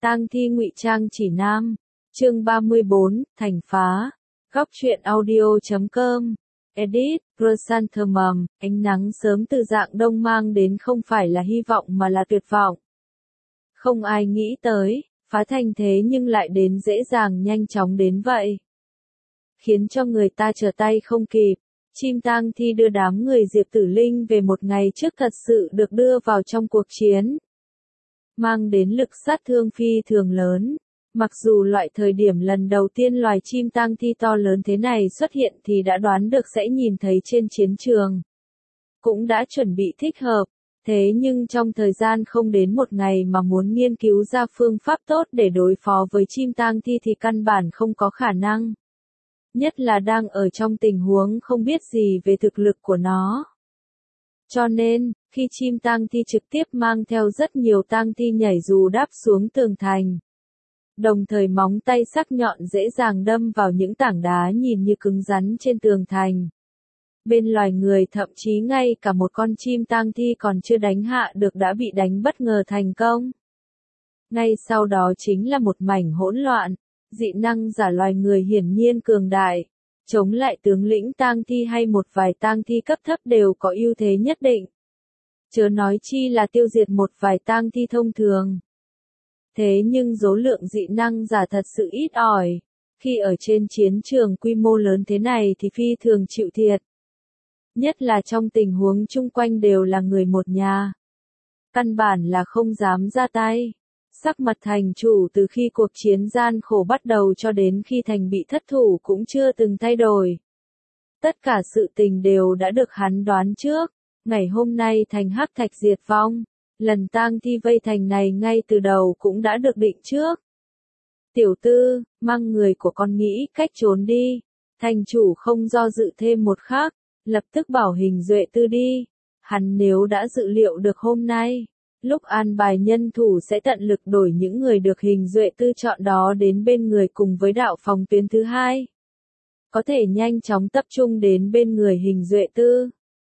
Tang thi ngụy trang chỉ nam. Chương 34, thành phá. Góc truyện audio.com. Edit, Chrysanthemum, ánh nắng sớm từ dạng đông mang đến không phải là hy vọng mà là tuyệt vọng. Không ai nghĩ tới, phá thành thế nhưng lại đến dễ dàng nhanh chóng đến vậy. Khiến cho người ta trở tay không kịp. Chim tang thi đưa đám người Diệp Tử Linh về một ngày trước thật sự được đưa vào trong cuộc chiến. Mang đến lực sát thương phi thường lớn. Mặc dù loại thời điểm lần đầu tiên loài chim tang thi to lớn thế này xuất hiện thì đã đoán được sẽ nhìn thấy trên chiến trường. Cũng đã chuẩn bị thích hợp. Thế nhưng trong thời gian không đến một ngày mà muốn nghiên cứu ra phương pháp tốt để đối phó với chim tang thi thì căn bản không có khả năng. Nhất là đang ở trong tình huống không biết gì về thực lực của nó. Cho nên, khi chim tang thi trực tiếp mang theo rất nhiều tang thi nhảy dù đáp xuống tường thành. Đồng thời móng tay sắc nhọn dễ dàng đâm vào những tảng đá nhìn như cứng rắn trên tường thành. Bên loài người thậm chí ngay cả một con chim tang thi còn chưa đánh hạ được đã bị đánh bất ngờ thành công. Ngay sau đó chính là một mảnh hỗn loạn. Dị năng giả loài người hiển nhiên cường đại, chống lại tướng lĩnh tang thi hay một vài tang thi cấp thấp đều có ưu thế nhất định. Chớ nói chi là tiêu diệt một vài tang thi thông thường. Thế nhưng số lượng dị năng giả thật sự ít ỏi, khi ở trên chiến trường quy mô lớn thế này thì phi thường chịu thiệt. Nhất là trong tình huống chung quanh đều là người một nhà. Căn bản là không dám ra tay. Sắc mặt thành chủ từ khi cuộc chiến gian khổ bắt đầu cho đến khi thành bị thất thủ cũng chưa từng thay đổi. Tất cả sự tình đều đã được hắn đoán trước. Ngày hôm nay thành hắc thạch diệt vong. Lần tang thi vây thành này ngay từ đầu cũng đã được định trước. Tiểu tư, mang người của con nghĩ cách trốn đi. Thành chủ không do dự thêm một khắc, lập tức bảo Hình Duệ Tư đi. Hắn nếu đã dự liệu được hôm nay. Lúc an bài nhân thủ sẽ tận lực đổi những người được Hình Duệ Tư chọn đó đến bên người cùng với đạo phòng tuyến thứ hai. Có thể nhanh chóng tập trung đến bên người Hình Duệ Tư.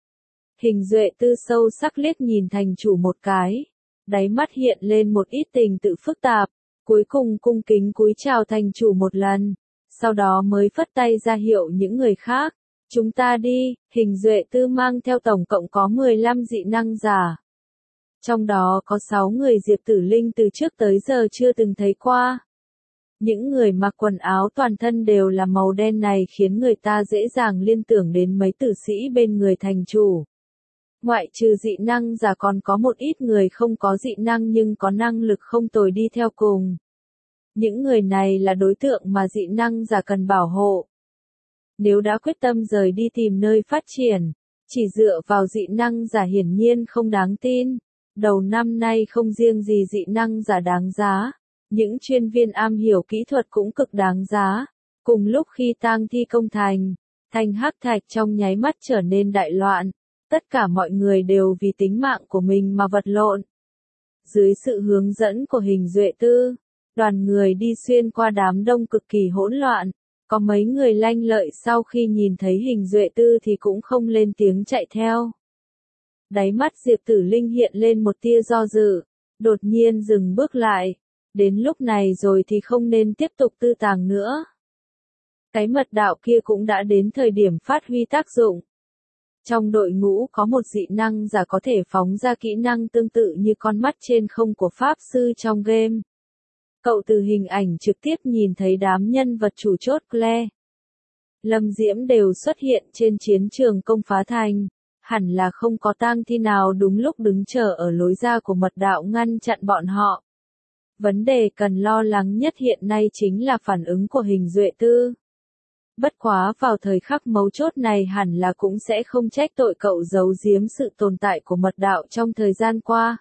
Hình Duệ Tư sâu sắc liếc nhìn thành chủ một cái. Đáy mắt hiện lên một ít tình tự phức tạp. Cuối cùng cung kính cúi chào thành chủ một lần. Sau đó mới phất tay ra hiệu những người khác. Chúng ta đi, Hình Duệ Tư mang theo tổng cộng có 15 dị năng giả. Trong đó có 6 người Diệp Tử Linh từ trước tới giờ chưa từng thấy qua. Những người mặc quần áo toàn thân đều là màu đen này khiến người ta dễ dàng liên tưởng đến mấy tử sĩ bên người thành chủ. Ngoại trừ dị năng giả còn có một ít người không có dị năng nhưng có năng lực không tồi đi theo cùng. Những người này là đối tượng mà dị năng giả cần bảo hộ. Nếu đã quyết tâm rời đi tìm nơi phát triển, chỉ dựa vào dị năng giả hiển nhiên không đáng tin. Đầu năm nay không riêng gì dị năng giả đáng giá, những chuyên viên am hiểu kỹ thuật cũng cực đáng giá. Cùng lúc khi tang thi công thành, thành hắc thạch trong nháy mắt trở nên đại loạn, tất cả mọi người đều vì tính mạng của mình mà vật lộn. Dưới sự hướng dẫn của Hình Duệ Tư, đoàn người đi xuyên qua đám đông cực kỳ hỗn loạn, có mấy người lanh lợi sau khi nhìn thấy Hình Duệ Tư thì cũng không lên tiếng chạy theo. Đáy mắt Diệp Tử Linh hiện lên một tia do dự, đột nhiên dừng bước lại. Đến lúc này rồi thì không nên tiếp tục tư tàng nữa. Cái mật đạo kia cũng đã đến thời điểm phát huy tác dụng. Trong đội ngũ có một dị năng giả có thể phóng ra kỹ năng tương tự như con mắt trên không của Pháp Sư trong game. Cậu từ hình ảnh trực tiếp nhìn thấy đám nhân vật chủ chốt Claire, Lâm Diễm đều xuất hiện trên chiến trường công phá thành. Hẳn là không có tang thi nào đúng lúc đứng chờ ở lối ra của mật đạo ngăn chặn bọn họ. Vấn đề cần lo lắng nhất hiện nay chính là phản ứng của Hình Duệ Tư. Bất quá vào thời khắc mấu chốt này hẳn là cũng sẽ không trách tội cậu giấu giếm sự tồn tại của mật đạo trong thời gian qua.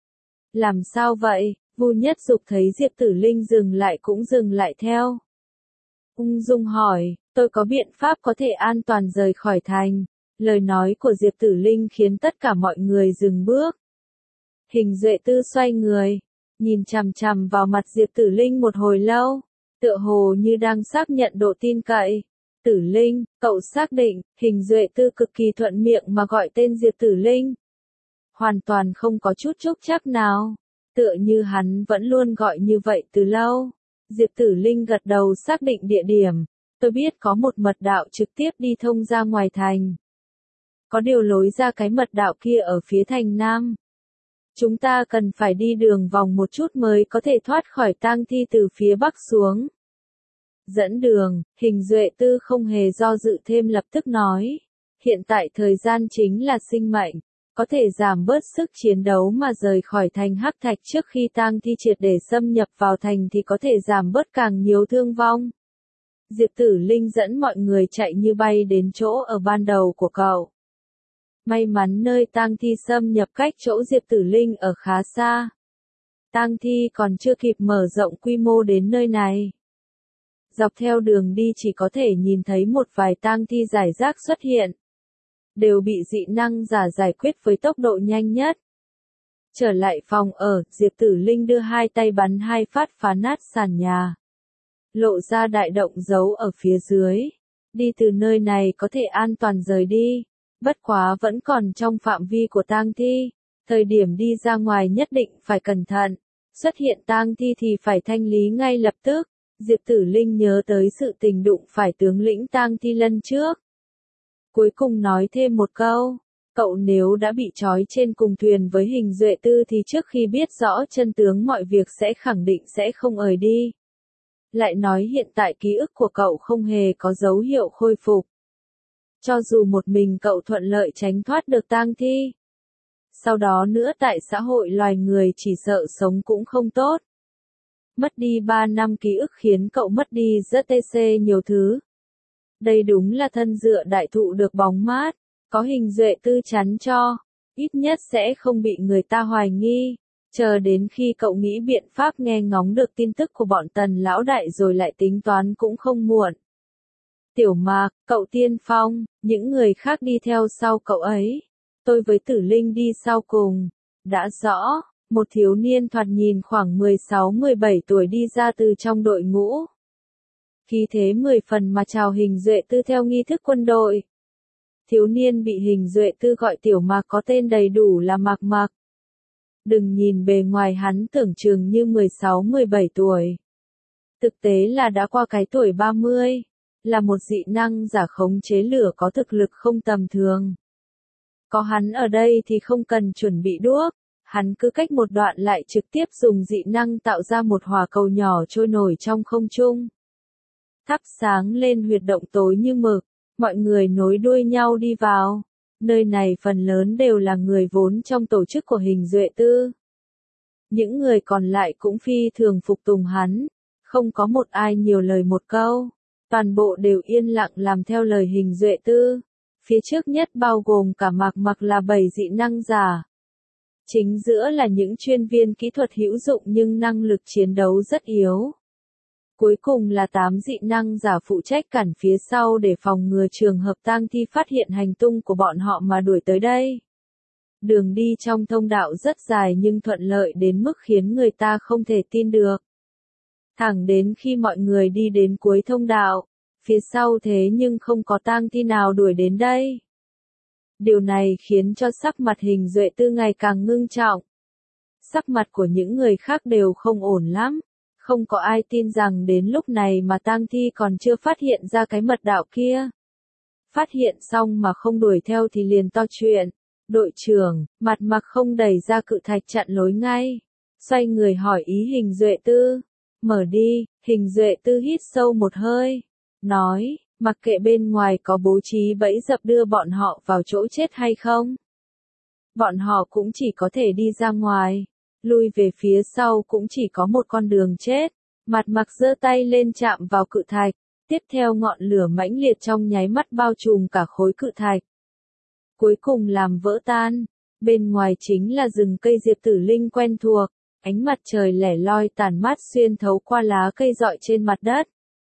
Làm sao vậy? Vu Nhất Dục thấy Diệp Tử Linh dừng lại cũng dừng lại theo. Ung dung hỏi, tôi có biện pháp có thể an toàn rời khỏi thành. Lời nói của Diệp Tử Linh khiến tất cả mọi người dừng bước. Hình Duệ Tư xoay người, nhìn chằm chằm vào mặt Diệp Tử Linh một hồi lâu, tựa hồ như đang xác nhận độ tin cậy. Tử Linh, cậu xác định, Hình Duệ Tư cực kỳ thuận miệng mà gọi tên Diệp Tử Linh. Hoàn toàn không có chút chốc chắc nào. Tựa như hắn vẫn luôn gọi như vậy từ lâu. Diệp Tử Linh gật đầu xác định địa điểm. Tôi biết có một mật đạo trực tiếp đi thông ra ngoài thành. Có điều lối ra cái mật đạo kia ở phía thành Nam. Chúng ta cần phải đi đường vòng một chút mới có thể thoát khỏi tang thi từ phía Bắc xuống. Dẫn đường, Hình Duệ Tư không hề do dự thêm lập tức nói. Hiện tại thời gian chính là sinh mệnh, có thể giảm bớt sức chiến đấu mà rời khỏi thành Hắc Thạch trước khi tang thi triệt để xâm nhập vào thành thì có thể giảm bớt càng nhiều thương vong. Diệp Tử Linh dẫn mọi người chạy như bay đến chỗ ở ban đầu của cậu. May mắn nơi tang thi xâm nhập cách chỗ Diệp Tử Linh ở khá xa. Tang thi còn chưa kịp mở rộng quy mô đến nơi này. Dọc theo đường đi chỉ có thể nhìn thấy một vài tang thi rải rác xuất hiện. Đều bị dị năng giả giải quyết với tốc độ nhanh nhất. Trở lại phòng ở, Diệp Tử Linh đưa hai tay bắn hai phát phá nát sàn nhà. Lộ ra đại động giấu ở phía dưới. Đi từ nơi này có thể an toàn rời đi. Bất quá vẫn còn trong phạm vi của tang thi. Thời điểm đi ra ngoài nhất định phải cẩn thận. Xuất hiện tang thi thì phải thanh lý ngay lập tức. Diệp Tử Linh nhớ tới sự tình đụng phải tướng lĩnh tang thi lần trước. Cuối cùng nói thêm một câu. Cậu nếu đã bị trói trên cùng thuyền với Hình Duệ Tư thì trước khi biết rõ chân tướng mọi việc sẽ khẳng định sẽ không ời đi. Lại nói hiện tại ký ức của cậu không hề có dấu hiệu khôi phục. Cho dù một mình cậu thuận lợi tránh thoát được tang thi. Sau đó nữa tại xã hội loài người chỉ sợ sống cũng không tốt. Mất đi 3 năm ký ức khiến cậu mất đi rất nhiều thứ. Đây đúng là thân dựa đại thụ được bóng mát, có Hình Duệ Tư chắn cho, ít nhất sẽ không bị người ta hoài nghi. Chờ đến khi cậu nghĩ biện pháp nghe ngóng được tin tức của bọn Tần lão đại rồi lại tính toán cũng không muộn. Tiểu Mạc, cậu tiên phong, những người khác đi theo sau cậu ấy. Tôi với Tử Linh đi sau cùng. Đã rõ, một thiếu niên thoạt nhìn khoảng 16-17 tuổi đi ra từ trong đội ngũ. Khí thế 10 phần mà chào Hình Duệ Tư theo nghi thức quân đội. Thiếu niên bị Hình Duệ Tư gọi Tiểu Mạc có tên đầy đủ là Mạc Mạc. Đừng nhìn bề ngoài hắn tưởng chừng như 16-17 tuổi. Thực tế là đã qua cái tuổi 30, là một dị năng giả khống chế lửa có thực lực không tầm thường. Có hắn ở đây thì không cần chuẩn bị đuốc, hắn cứ cách một đoạn lại trực tiếp dùng dị năng tạo ra một hỏa cầu nhỏ trôi nổi trong không trung. Thắp sáng lên huyệt động tối như mực, mọi người nối đuôi nhau đi vào. Nơi này phần lớn đều là người vốn trong tổ chức của Hình Duệ Tư. Những người còn lại cũng phi thường phục tùng hắn, không có một ai nhiều lời một câu. Toàn bộ đều yên lặng làm theo lời Hình Duệ Tư. Phía trước nhất bao gồm cả Mạc Mạc là 7 dị năng giả. Chính giữa là những chuyên viên kỹ thuật hữu dụng nhưng năng lực chiến đấu rất yếu. Cuối cùng là 8 dị năng giả phụ trách cản phía sau để phòng ngừa trường hợp tang thi phát hiện hành tung của bọn họ mà đuổi tới đây. Đường đi trong thông đạo rất dài nhưng thuận lợi đến mức khiến người ta không thể tin được. Thẳng đến khi mọi người đi đến cuối thông đạo, phía sau thế nhưng không có tang thi nào đuổi đến đây. Điều này khiến cho sắc mặt Hình Duệ Tư ngày càng ngưng trọng. Sắc mặt của những người khác đều không ổn lắm. Không có ai tin rằng đến lúc này mà tang thi còn chưa phát hiện ra cái mật đạo kia. Phát hiện xong mà không đuổi theo thì liền to chuyện. Đội trưởng, Mặt Mặc không đẩy ra cự thạch chặn lối ngay. Xoay người hỏi ý Hình Duệ Tư. Mở đi, Hình Duệ Tư hít sâu một hơi. Nói, mặc kệ bên ngoài có bố trí bẫy dập đưa bọn họ vào chỗ chết hay không. Bọn họ cũng chỉ có thể đi ra ngoài. Lui về phía sau cũng chỉ có một con đường chết. Mặt Mặc giơ tay lên chạm vào cự thạch. Tiếp theo ngọn lửa mãnh liệt trong nháy mắt bao trùm cả khối cự thạch. Cuối cùng làm vỡ tan. Bên ngoài chính là rừng cây Diệp Tử Linh quen thuộc. Ánh mặt trời lẻ loi tàn mát xuyên thấu qua lá cây rọi trên mặt đất.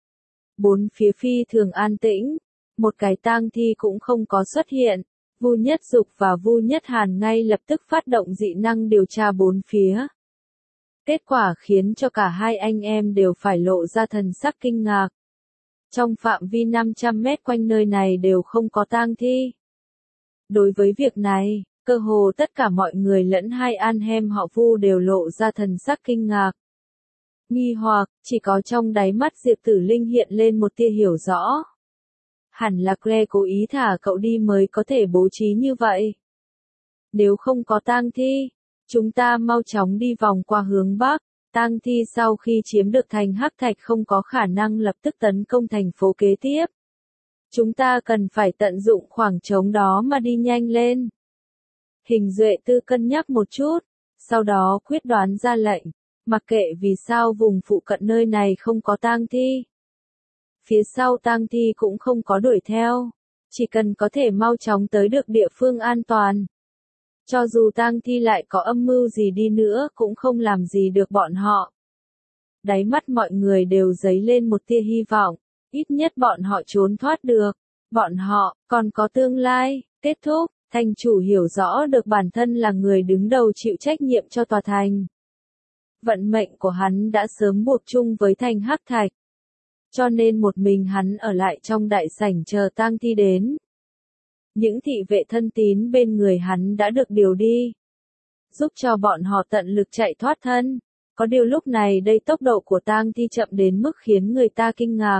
Bốn phía phi thường an tĩnh. Một cái tang thi cũng không có xuất hiện. Vu Nhất Dục và Vu Nhất Hàn ngay lập tức phát động dị năng điều tra bốn phía. Kết quả khiến cho cả hai anh em đều phải lộ ra thần sắc kinh ngạc. Trong phạm vi 500 mét quanh nơi này đều không có tang thi. Đối với việc này, Cơ hồ tất cả mọi người lẫn hai anh em họ Vu đều lộ ra thần sắc kinh ngạc. Nghi hoặc, chỉ có trong đáy mắt Diệp Tử Linh hiện lên một tia hiểu rõ. Hẳn là Claire cố ý thả cậu đi mới có thể bố trí như vậy. Nếu không có tang thi, chúng ta mau chóng đi vòng qua hướng Bắc. Tang thi sau khi chiếm được thành Hắc Thạch không có khả năng lập tức tấn công thành phố kế tiếp. Chúng ta cần phải tận dụng khoảng trống đó mà đi nhanh lên. Hình Duệ Tư cân nhắc một chút, sau đó quyết đoán ra lệnh, mặc kệ vì sao vùng phụ cận nơi này không có tang thi. Phía sau tang thi cũng không có đuổi theo, chỉ cần có thể mau chóng tới được địa phương an toàn. Cho dù tang thi lại có âm mưu gì đi nữa cũng không làm gì được bọn họ. Đáy mắt mọi người đều dấy lên một tia hy vọng, ít nhất bọn họ trốn thoát được, bọn họ còn có tương lai. Kết thúc, thành chủ hiểu rõ được bản thân là người đứng đầu chịu trách nhiệm cho tòa thành. Vận mệnh của hắn đã sớm buộc chung với thành Hắc Thạch. Cho nên một mình hắn ở lại trong đại sảnh chờ tang thi đến. Những thị vệ thân tín bên người hắn đã được điều đi, giúp cho bọn họ tận lực chạy thoát thân. Có điều lúc này đây tốc độ của tang thi chậm đến mức khiến người ta kinh ngạc.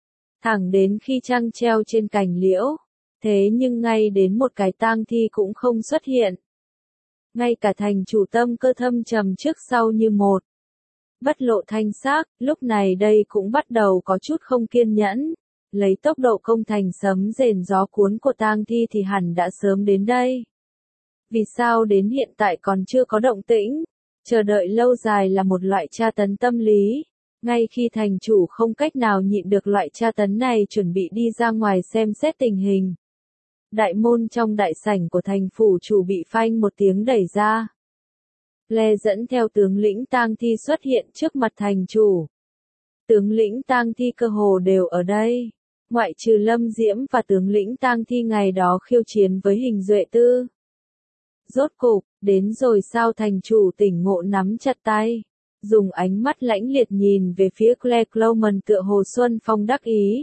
Thẳng đến khi trăng treo trên cành liễu, thế nhưng ngay đến một cái tang thi cũng không xuất hiện. Ngay cả thành chủ Tâm Cơ thâm trầm trước sau như một. Bất lộ thanh xác, lúc này đây cũng bắt đầu có chút không kiên nhẫn. Lấy tốc độ công thành sấm rền gió cuốn của tang thi thì hẳn đã sớm đến đây. Vì sao đến hiện tại còn chưa có động tĩnh? Chờ đợi lâu dài là một loại tra tấn tâm lý. Ngay khi thành chủ không cách nào nhịn được loại tra tấn này chuẩn bị đi ra ngoài xem xét tình hình. Đại môn trong đại sảnh của thành phủ chủ bị phanh một tiếng đẩy ra. Lê dẫn theo tướng lĩnh tang thi xuất hiện trước mặt thành chủ. Tướng lĩnh tang thi cơ hồ đều ở đây, ngoại trừ Lâm Diễm và tướng lĩnh tang thi ngày đó khiêu chiến với Hình Duệ Tư. Rốt cục, đến rồi sao? Thành chủ tỉnh ngộ nắm chặt tay, dùng ánh mắt lãnh liệt nhìn về phía Claire Clowman tựa hồ Xuân Phong đắc ý.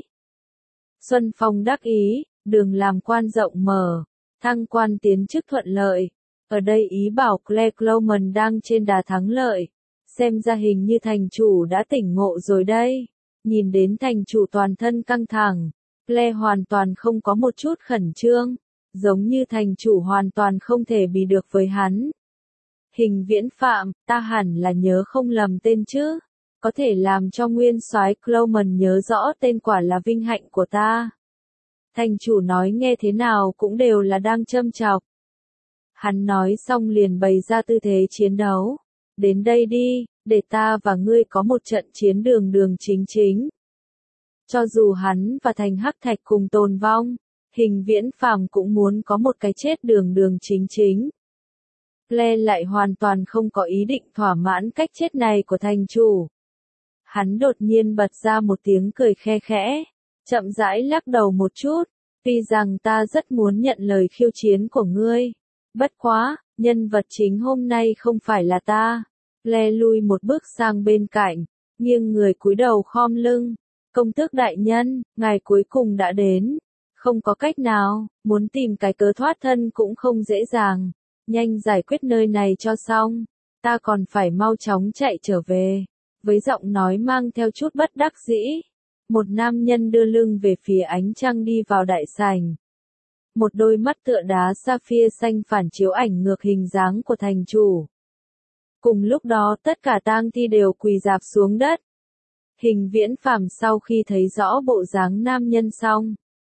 Xuân Phong đắc ý, đường làm quan rộng mở, thăng quan tiến chức thuận lợi. Ở đây ý bảo Claire Clowman đang trên đà thắng lợi. Xem ra hình như thành chủ đã tỉnh ngộ rồi đây. Nhìn đến thành chủ toàn thân căng thẳng, Claire hoàn toàn không có một chút khẩn trương, giống như thành chủ hoàn toàn không thể bị được với hắn. Hình Viễn Phạm, ta hẳn là nhớ không lầm tên chứ? Có thể làm cho nguyên soái Clowman nhớ rõ tên quả là vinh hạnh của ta. Thành chủ nói nghe thế nào cũng đều là đang châm chọc. Hắn nói xong liền bày ra tư thế chiến đấu. Đến đây đi, để ta và ngươi có một trận chiến đường đường chính chính. Cho dù hắn và thành Hắc Thạch cùng tồn vong, Hình Viễn Phàm cũng muốn có một cái chết đường đường chính chính. Claire lại hoàn toàn không có ý định thỏa mãn cách chết này của thành chủ. Hắn đột nhiên bật ra một tiếng cười khe khẽ, chậm rãi lắc đầu một chút, tuy rằng ta rất muốn nhận lời khiêu chiến của ngươi. Bất quá, nhân vật chính hôm nay không phải là ta. Claire lui một bước sang bên cạnh, nghiêng người cúi đầu khom lưng. Công tước đại nhân, ngài cuối cùng đã đến. Không có cách nào, muốn tìm cái cớ thoát thân cũng không dễ dàng. Nhanh giải quyết nơi này cho xong. Ta còn phải mau chóng chạy trở về. Với giọng nói mang theo chút bất đắc dĩ. Một nam nhân đưa lưng về phía ánh trăng đi vào đại sảnh. Một đôi mắt tựa đá sapphire xanh phản chiếu ảnh ngược hình dáng của thành chủ. Cùng lúc đó tất cả tang thi đều quỳ rạp xuống đất. Hình Viễn Phàm sau khi thấy rõ bộ dáng nam nhân xong,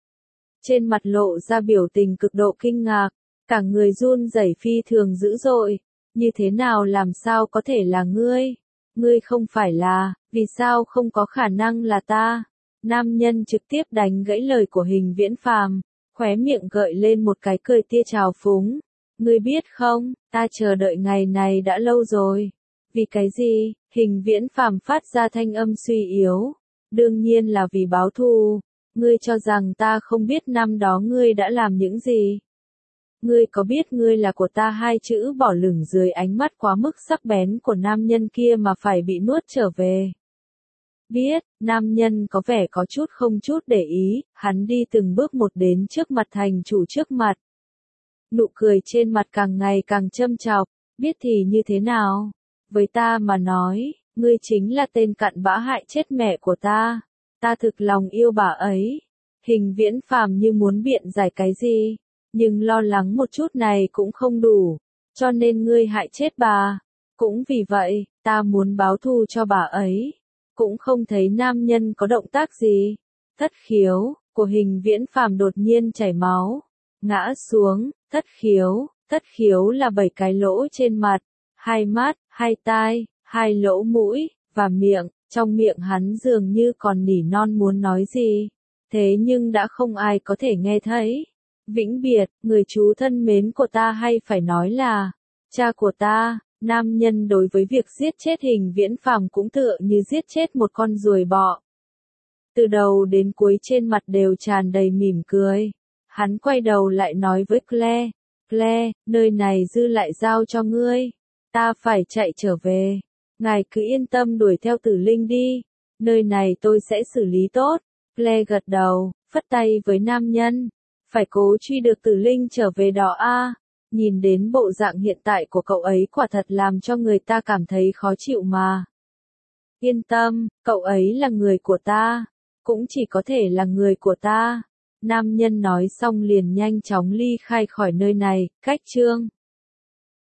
trên mặt lộ ra biểu tình cực độ kinh ngạc, cả người run rẩy phi thường dữ dội. Như thế nào, làm sao có thể là ngươi? Ngươi không phải là, vì sao không có khả năng là ta? Nam nhân trực tiếp đánh gãy lời của Hình Viễn Phàm, khóe miệng gợi lên một cái cười tia trào phúng. Ngươi biết không, ta chờ đợi ngày này đã lâu rồi. Vì cái gì? Hình Viễn Phàm phát ra thanh âm suy yếu. Đương nhiên là vì báo thù. Ngươi cho rằng ta không biết năm đó ngươi đã làm những gì? Ngươi có biết ngươi là của ta hai chữ bỏ lửng dưới ánh mắt quá mức sắc bén của nam nhân kia mà phải bị nuốt trở về? Biết, nam nhân có vẻ có chút không chút để ý, hắn đi từng bước một đến trước mặt thành chủ trước mặt. nụ cười trên mặt càng ngày càng châm chọc, biết thì như thế nào? Với ta mà nói, ngươi chính là tên cặn bã hại chết mẹ của ta. Ta thực lòng yêu bà ấy. Hình Viễn Phàm như muốn biện giải cái gì, nhưng lo lắng một chút này cũng không đủ, cho nên ngươi hại chết bà. Cũng vì vậy, ta muốn báo thù cho bà ấy. Cũng không thấy nam nhân có động tác gì. Thất khiếu của Hình Viễn Phàm đột nhiên chảy máu, ngã xuống. Thất khiếu là 7 cái lỗ trên mặt, 2 mắt, 2 tai, 2 lỗ mũi, và miệng. Trong miệng hắn dường như còn nỉ non muốn nói gì, thế nhưng đã không ai có thể nghe thấy. Vĩnh biệt, người chú thân mến của ta, hay phải nói là cha của ta. Nam nhân đối với việc giết chết Hình Viễn Phàm cũng tựa như giết chết một con ruồi bọ. Từ đầu đến cuối trên mặt đều tràn đầy mỉm cười. Hắn quay đầu lại nói với Claire, Claire, nơi này dư lại giao cho ngươi. Ta phải chạy trở về. Ngài cứ yên tâm đuổi theo Tử Linh đi. Nơi này tôi sẽ xử lý tốt. Claire gật đầu, phất tay với nam nhân. Phải cố truy được Tử Linh trở về đó a. Nhìn đến bộ dạng hiện tại của cậu ấy quả thật làm cho người ta cảm thấy khó chịu mà. Yên tâm, cậu ấy là người của ta. Cũng chỉ có thể là người của ta. Nam nhân nói xong liền nhanh chóng ly khai khỏi nơi này. Cách chương